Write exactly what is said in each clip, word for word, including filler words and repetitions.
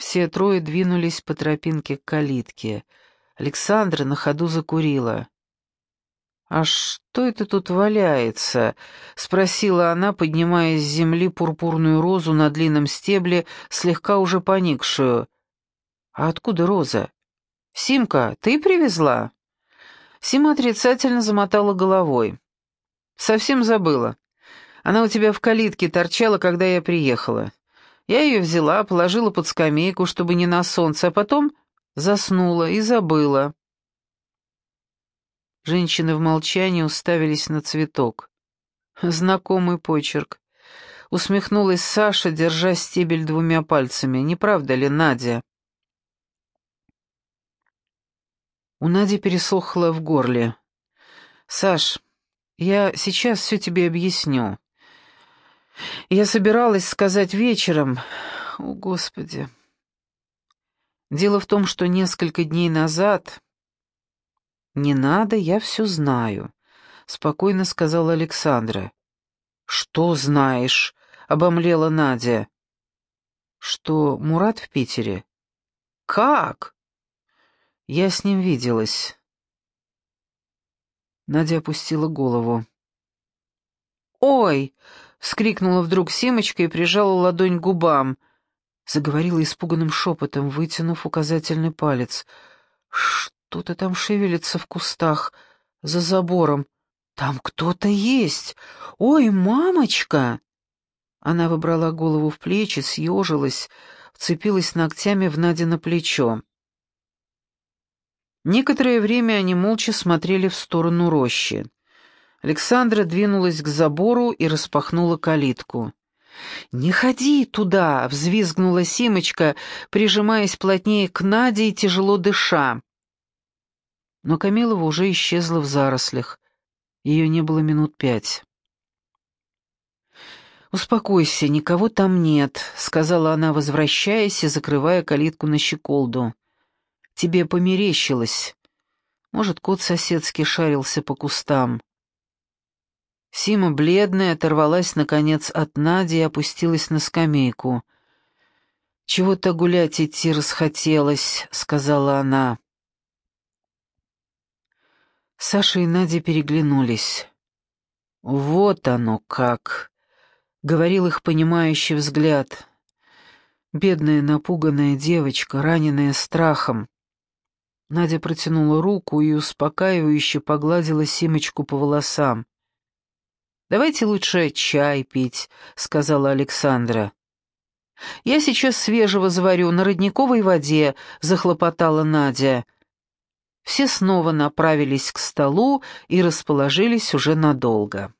Все трое двинулись по тропинке к калитке. Александра на ходу закурила. «А что это тут валяется?» — спросила она, поднимая с земли пурпурную розу на длинном стебле, слегка уже поникшую. «А откуда роза? Симка, ты привезла?» Сима отрицательно замотала головой. «Совсем забыла. Она у тебя в калитке торчала, когда я приехала. Я ее взяла, положила под скамейку, чтобы не на солнце, а потом заснула и забыла». Женщины в молчании уставились на цветок. Знакомый почерк. Усмехнулась Саша, держа стебель двумя пальцами. Не правда ли, Надя? У Нади пересохло в горле. «Саш, я сейчас все тебе объясню. Я собиралась сказать вечером. О, Господи. Дело в том, что несколько дней назад... «Не надо, я все знаю», — спокойно сказала Александра. «Что знаешь?» — обомлела Надя. «Что Мурат в Питере?» «Как?» «Я с ним виделась». Надя опустила голову. «Ой!» — вскрикнула вдруг Симочка и прижала ладонь к губам. Заговорила испуганным шепотом, вытянув указательный палец. «Что-то там шевелится в кустах, за забором. Там кто-то есть! Ой, мамочка!» Она выбрала голову в плечи, съежилась, вцепилась ногтями в Надино плечо. Некоторое время они молча смотрели в сторону рощи. Александра двинулась к забору и распахнула калитку. «Не ходи туда!» — взвизгнула Симочка, прижимаясь плотнее к Наде и тяжело дыша. Но Камилова уже исчезла в зарослях. Ее не было минут пять. «Успокойся, никого там нет», — сказала она, возвращаясь и закрывая калитку на щеколду. «Тебе померещилось. Может, кот соседский шарился по кустам». Сима, бледная, оторвалась, наконец, от Нади и опустилась на скамейку. «Чего-то гулять идти расхотелось», — сказала она. Саша и Надя переглянулись. «Вот оно как!» — говорил их понимающий взгляд. Бедная напуганная девочка, раненая страхом. Надя протянула руку и успокаивающе погладила Симочку по волосам. «Давайте лучше чай пить», — сказала Александра. «Я сейчас свежего заварю на родниковой воде», — захлопотала Надя. Все снова направились к столу и расположились уже надолго.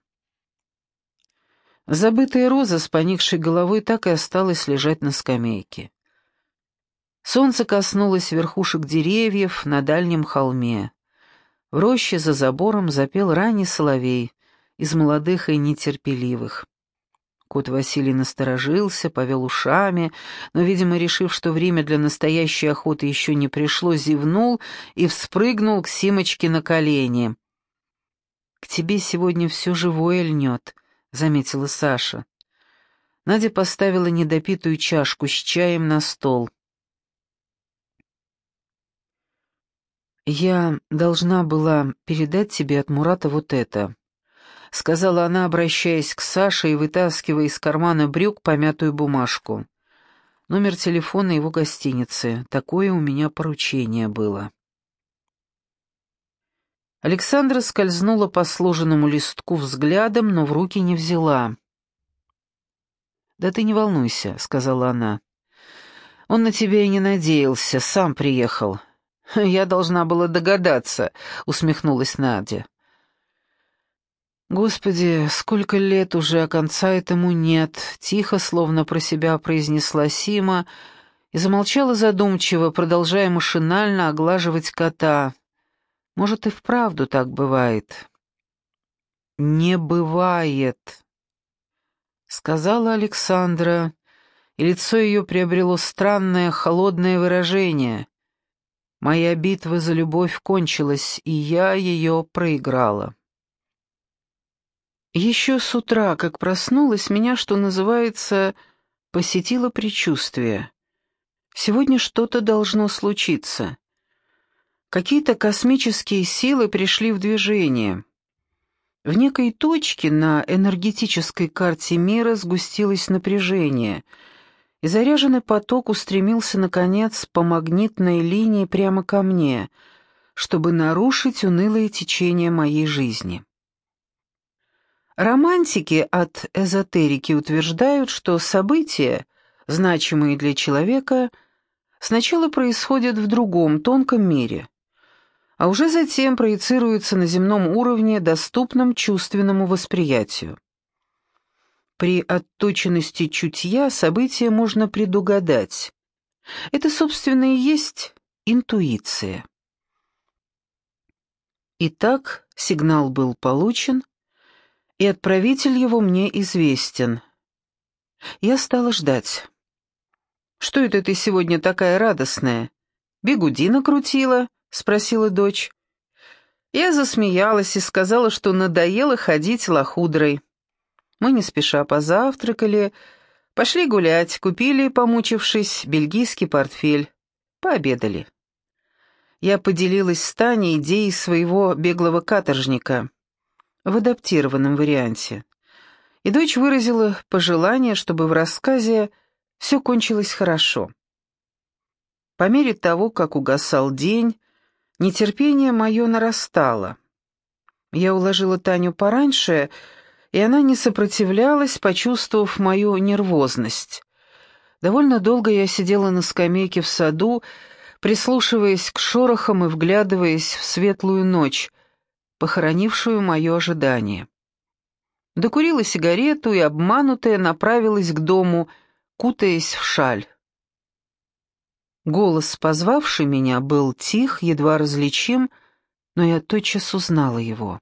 Забытая роза с поникшей головой так и осталась лежать на скамейке. Солнце коснулось верхушек деревьев на дальнем холме. В роще за забором запел ранний соловей, из молодых и нетерпеливых. Кот Василий насторожился, повел ушами, но, видимо, решив, что время для настоящей охоты еще не пришло, зевнул и вспрыгнул к Симочке на колени. «К тебе сегодня все живое льнет», — заметила Саша. Надя поставила недопитую чашку с чаем на стол. «Я должна была передать тебе от Мурата вот это», — сказала она, обращаясь к Саше и вытаскивая из кармана брюк помятую бумажку. «Номер телефона его гостиницы. Такое у меня поручение было». Александра скользнула по сложенному листку взглядом, но в руки не взяла. «Да ты не волнуйся», — сказала она. «Он на тебя и не надеялся, сам приехал». «Я должна была догадаться», — усмехнулась Надя. «Господи, сколько лет уже, а конца этому нет», — тихо, словно про себя произнесла Сима и замолчала задумчиво, продолжая машинально оглаживать кота. «Может, и вправду так бывает?» «Не бывает», — сказала Александра, и лицо ее приобрело странное холодное выражение. «Моя битва за любовь кончилась, и я ее проиграла». Еще с утра, как проснулась, меня, что называется, посетило предчувствие. Сегодня что-то должно случиться. Какие-то космические силы пришли в движение. В некой точке на энергетической карте мира сгустилось напряжение, и заряженный поток устремился, наконец, по магнитной линии прямо ко мне, чтобы нарушить унылое течение моей жизни. Романтики от эзотерики утверждают, что события, значимые для человека, сначала происходят в другом, тонком мире, а уже затем проецируются на земном уровне, доступном чувственному восприятию. При отточенности чутья события можно предугадать. Это, собственно, и есть интуиция. Итак, сигнал был получен, и отправитель его мне известен. Я стала ждать. «Что это ты сегодня такая радостная? Бигуди накрутила?» — спросила дочь. Я засмеялась и сказала, что надоело ходить лохудрой. Мы не спеша позавтракали, пошли гулять, купили, помучившись, бельгийский портфель, пообедали. Я поделилась с Таней идеей своего беглого каторжника в адаптированном варианте, и дочь выразила пожелание, чтобы в рассказе все кончилось хорошо. По мере того, как угасал день, нетерпение мое нарастало. Я уложила Таню пораньше, и она не сопротивлялась, почувствовав мою нервозность. Довольно долго я сидела на скамейке в саду, прислушиваясь к шорохам и вглядываясь в светлую ночь, похоронившую мое ожидание. Докурила сигарету и, обманутая, направилась к дому, кутаясь в шаль. Голос, позвавший меня, был тих, едва различим, но я тотчас узнала его.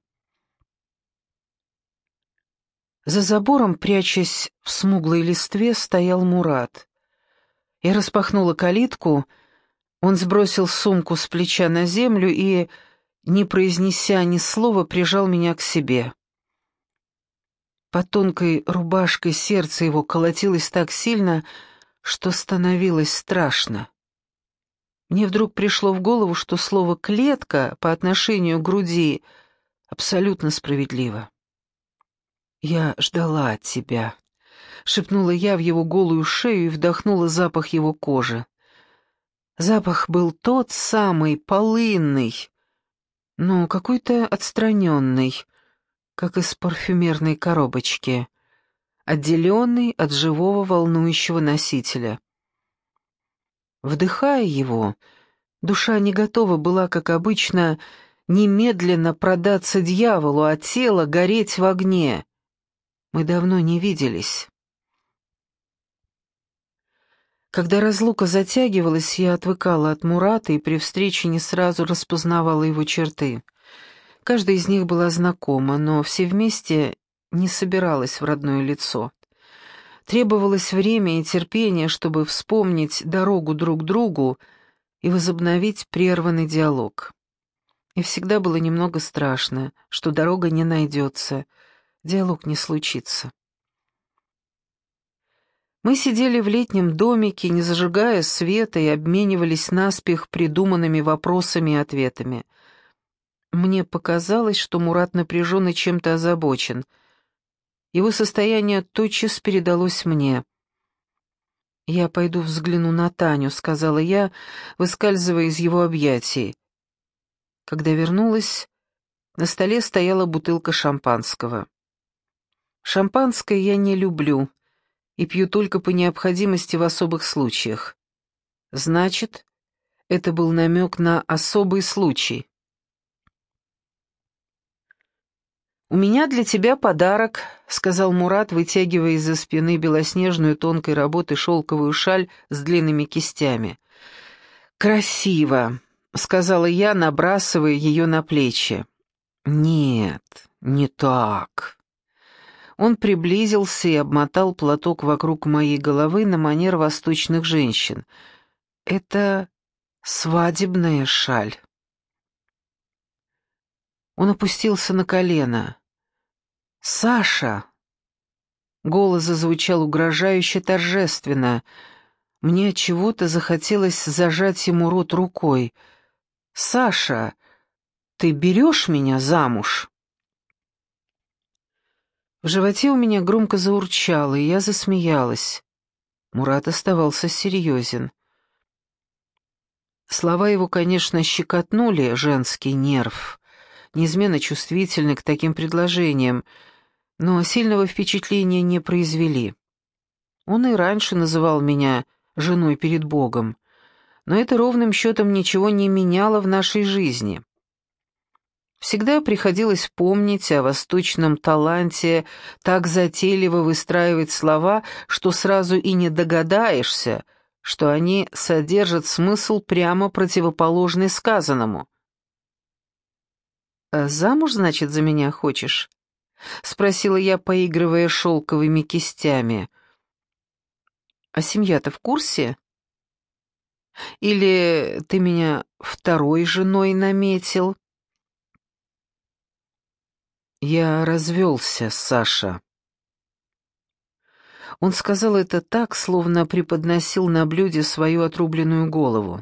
За забором, прячась в смуглой листве, стоял Мурат. Я распахнула калитку, он сбросил сумку с плеча на землю и, не произнеся ни слова, прижал меня к себе. По тонкой рубашкой сердце его колотилось так сильно, что становилось страшно. Мне вдруг пришло в голову, что слово «клетка» по отношению к груди абсолютно справедливо. «Я ждала от тебя», — шепнула я в его голую шею и вдохнула запах его кожи. Запах был тот самый, полынный, но какой-то отстраненный, как из парфюмерной коробочки, отделенный от живого волнующего носителя. Вдыхая его, душа не готова была, как обычно, немедленно продаться дьяволу, а тело гореть в огне. Мы давно не виделись. Когда разлука затягивалась, я отвыкала от Мурата и при встрече не сразу распознавала его черты. Каждая из них была знакома, но все вместе не собиралась в родное лицо. Требовалось время и терпение, чтобы вспомнить дорогу друг к другу и возобновить прерванный диалог. И всегда было немного страшно, что дорога не найдется, диалог не случится. Мы сидели в летнем домике, не зажигая света, и обменивались наспех придуманными вопросами и ответами. Мне показалось, что Мурат напряжен и чем-то озабочен. Его состояние тотчас передалось мне. «Я пойду взгляну на Таню», — сказала я, выскальзывая из его объятий. Когда вернулась, на столе стояла бутылка шампанского. Шампанское я не люблю и пью только по необходимости в особых случаях. Значит, это был намек на особый случай. «У меня для тебя подарок», — сказал Мурат, вытягивая из-за спины белоснежную тонкой работы шелковую шаль с длинными кистями. «Красиво», — сказала я, набрасывая ее на плечи. «Нет, не так». Он приблизился и обмотал платок вокруг моей головы на манер восточных женщин. «Это свадебная шаль». Он опустился на колено. «Саша!» Голос зазвучал угрожающе торжественно. Мне чего-то захотелось зажать ему рот рукой. «Саша, ты берешь меня замуж?» В животе у меня громко заурчало, и я засмеялась. Мурат оставался серьезен. Слова его, конечно, щекотнули женский нерв, неизменно чувствительный к таким предложениям, но сильного впечатления не произвели. Он и раньше называл меня женой перед Богом, но это ровным счетом ничего не меняло в нашей жизни. Всегда приходилось помнить о восточном таланте так затейливо выстраивать слова, что сразу и не догадаешься, что они содержат смысл прямо противоположный сказанному. «А замуж, значит, за меня хочешь?» — спросила я, поигрывая шелковыми кистями. «А семья-то в курсе? Или ты меня второй женой наметил?» «Я развелся, Саша». Он сказал это так, словно преподносил на блюде свою отрубленную голову.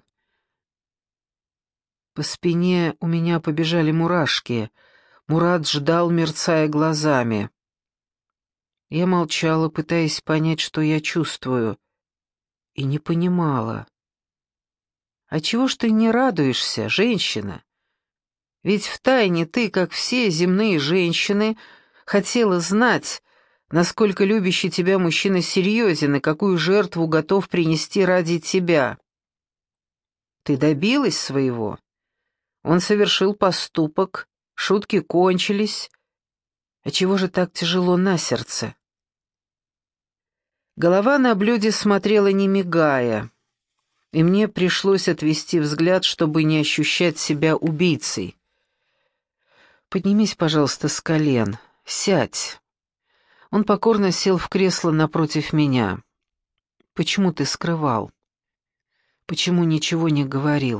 По спине у меня побежали мурашки. Мурат ждал, мерцая глазами. Я молчала, пытаясь понять, что я чувствую, и не понимала. «А чего ж ты не радуешься, женщина? Ведь втайне ты, как все земные женщины, хотела знать, насколько любящий тебя мужчина серьезен и какую жертву готов принести ради тебя. Ты добилась своего. Он совершил поступок, шутки кончились. А чего же так тяжело на сердце?» Голова на блюде смотрела не мигая, и мне пришлось отвести взгляд, чтобы не ощущать себя убийцей. «Поднимись, пожалуйста, с колен. Сядь». Он покорно сел в кресло напротив меня. «Почему ты скрывал? Почему ничего не говорил?»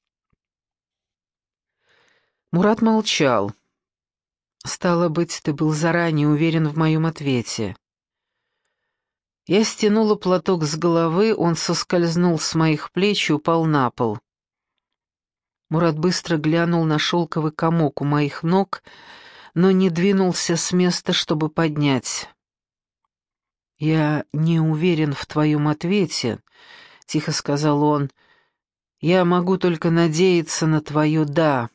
Мурат молчал. «Стало быть, ты был заранее уверен в моем ответе». Я стянула платок с головы, он соскользнул с моих плеч и упал на пол. Мурат быстро глянул на шелковый комок у моих ног, но не двинулся с места, чтобы поднять. «Я не уверен в твоем ответе», — тихо сказал он. «Я могу только надеяться на твое «да».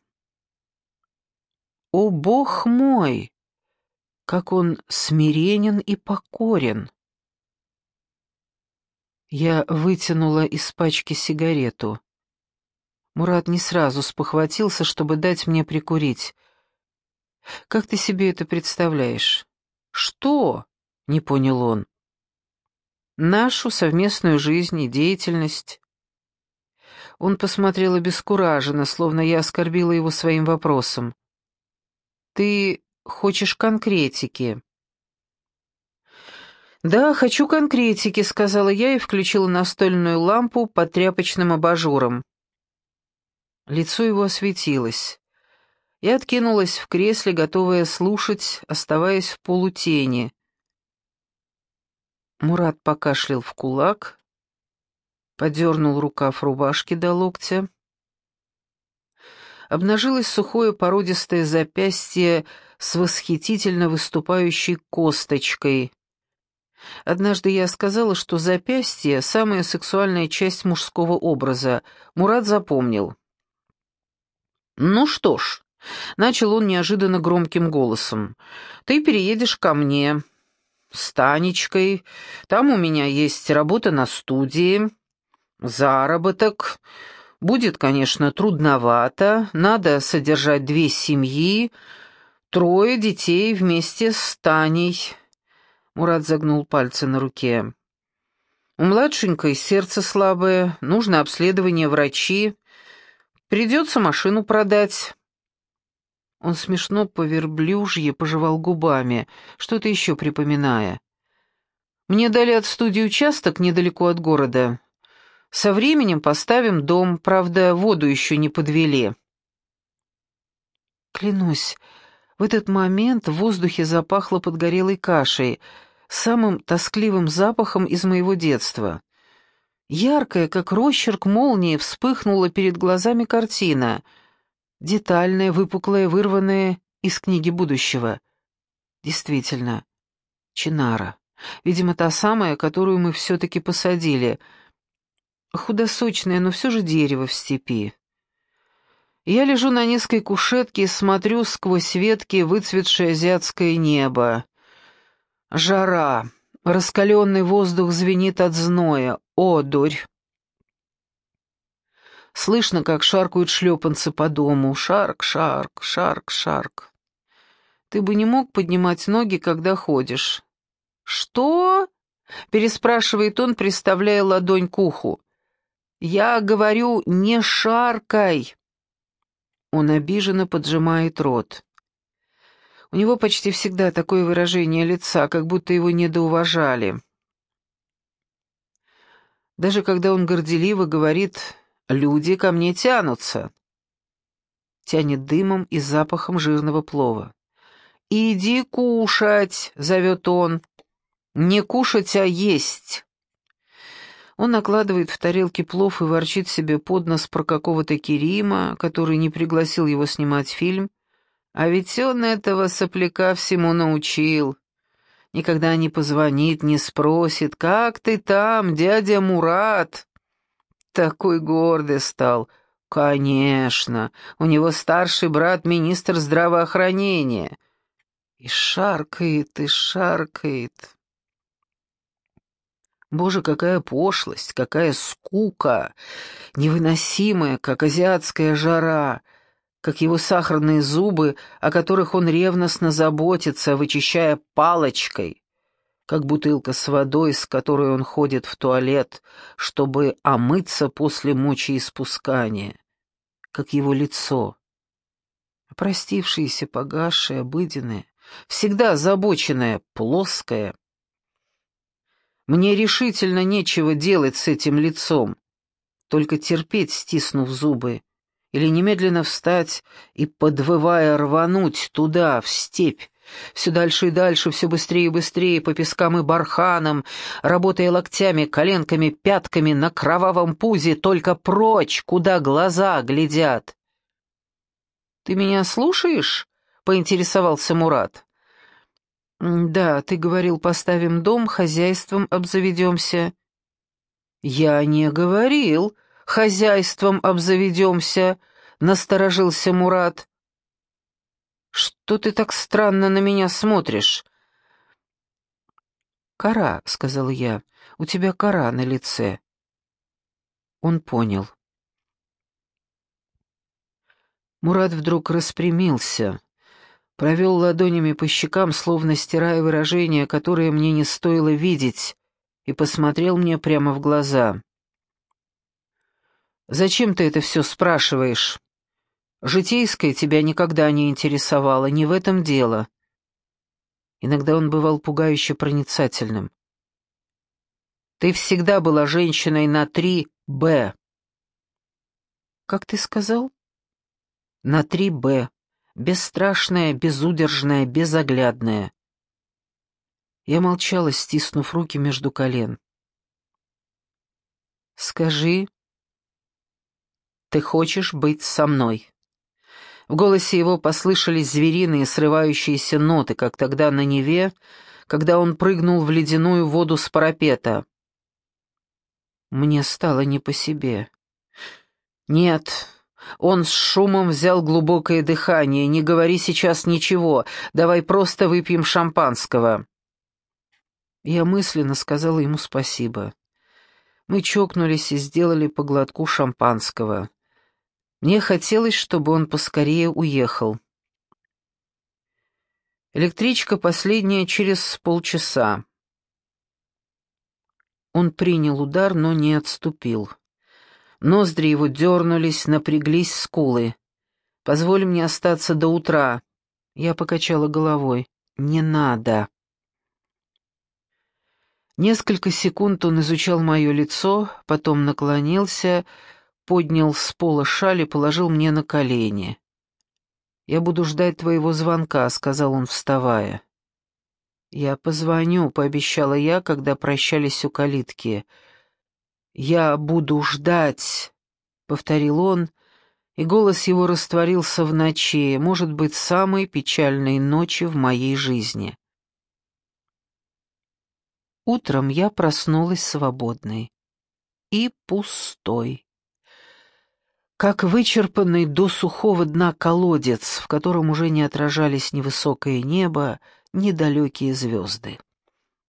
О, Бог мой! Как он смиренен и покорен!» Я вытянула из пачки сигарету. Мурат не сразу спохватился, чтобы дать мне прикурить. «Как ты себе это представляешь?» «Что?» — не понял он. «Нашу совместную жизнь и деятельность». Он посмотрел обескураженно, словно я оскорбила его своим вопросом. «Ты хочешь конкретики?» «Да, хочу конкретики», — сказала я и включила настольную лампу под тряпочным абажуром. Лицо его осветилось. Я откинулась в кресле, готовая слушать, оставаясь в полутени. Мурат покашлял в кулак, подернул рукав рубашки до локтя. Обнажилось сухое породистое запястье с восхитительно выступающей косточкой. Однажды я сказала, что запястье — самая сексуальная часть мужского образа. Мурат запомнил. «Ну что ж», — начал он неожиданно громким голосом, — «ты переедешь ко мне с Танечкой. Там у меня есть работа на студии, заработок. Будет, конечно, трудновато, надо содержать две семьи, трое детей вместе с Таней». Мурат загнул пальцы на руке. «У младшенькой сердце слабое, нужно обследование, врачи. Придется машину продать». Он смешно по-верблюжье пожевал губами, что-то еще припоминая. «Мне дали от студии участок недалеко от города. Со временем поставим дом, правда, воду еще не подвели». Клянусь, в этот момент в воздухе запахло подгорелой кашей, самым тоскливым запахом из моего детства. Яркая, как росчерк молнии, вспыхнула перед глазами картина. Детальная, выпуклая, вырванная из книги будущего. Действительно, Чинара. Видимо, та самая, которую мы все-таки посадили. Худосочное, но все же дерево в степи. Я лежу на низкой кушетке и смотрю сквозь ветки выцветшее азиатское небо. Жара. Раскаленный воздух звенит от зноя. О, дурь! Слышно, как шаркают шлепанцы по дому. Шарк, шарк, шарк, шарк. Ты бы не мог поднимать ноги, когда ходишь. «Что?» — переспрашивает он, приставляя ладонь к уху. «Я говорю, не шаркай!» Он обиженно поджимает рот. У него почти всегда такое выражение лица, как будто его недоуважали. Даже когда он горделиво говорит «люди ко мне тянутся», тянет дымом и запахом жирного плова. «Иди кушать!» — зовет он. «Не кушать, а есть!» Он накладывает в тарелки плов и ворчит себе под нос про какого-то Керима, который не пригласил его снимать фильм. А ведь он этого сопляка всему научил. Никогда не позвонит, не спросит, «Как ты там, дядя Мурат?» Такой гордый стал. Конечно, у него старший брат министр здравоохранения. И шаркает, и шаркает. Боже, какая пошлость, какая скука, невыносимая, как азиатская жара, как его сахарные зубы, о которых он ревностно заботится, вычищая палочкой, как бутылка с водой, с которой он ходит в туалет, чтобы омыться после мочеиспускания, как его лицо, опростившееся, погасшее, обыденное, всегда озабоченное, плоское. Мне решительно нечего делать с этим лицом, только терпеть, стиснув зубы, или немедленно встать и, подвывая, рвануть туда, в степь, все дальше и дальше, все быстрее и быстрее, по пескам и барханам, работая локтями, коленками, пятками на кровавом пузе, только прочь, куда глаза глядят. «Ты меня слушаешь?» — поинтересовался Мурат. «Да, ты говорил, поставим дом, хозяйством обзаведемся». «Я не говорил, хозяйством обзаведемся», — насторожился Мурат. «Что ты так странно на меня смотришь?» «Кора», — сказал я, — «у тебя кора на лице». Он понял. Мурат вдруг распрямился, провел ладонями по щекам, словно стирая выражение, которое мне не стоило видеть, и посмотрел мне прямо в глаза. «Зачем ты это все спрашиваешь? Житейское тебя никогда не интересовало, не в этом дело». Иногда он бывал пугающе проницательным. «Ты всегда была женщиной на три Б». «Как ты сказал?» «На три Б. Бесстрашная, безудержная, безоглядная». Я молчала, стиснув руки между колен. «Скажи, ты хочешь быть со мной?» В голосе его послышались звериные, срывающиеся ноты, как тогда на Неве, когда он прыгнул в ледяную воду с парапета. Мне стало не по себе. «Нет». Он с шумом взял глубокое дыхание. «Не говори сейчас ничего. Давай просто выпьем шампанского». Я мысленно сказала ему спасибо. Мы чокнулись и сделали по глотку шампанского. Мне хотелось, чтобы он поскорее уехал. Электричка последняя через полчаса. Он принял удар, но не отступил. Ноздри его дернулись, напряглись скулы. «Позволь мне остаться до утра». Я покачала головой. «Не надо». Несколько секунд он изучал мое лицо, потом наклонился, поднял с пола шаль и положил мне на колени. «Я буду ждать твоего звонка», — сказал он, вставая. «Я позвоню», — пообещала я, когда прощались у калитки. «Я буду ждать», — повторил он, и голос его растворился в ночи, может быть, самой печальной ночи в моей жизни. Утром я проснулась свободной и пустой, как вычерпанный до сухого дна колодец, в котором уже не отражались ни высокое небо, ни далекие звезды.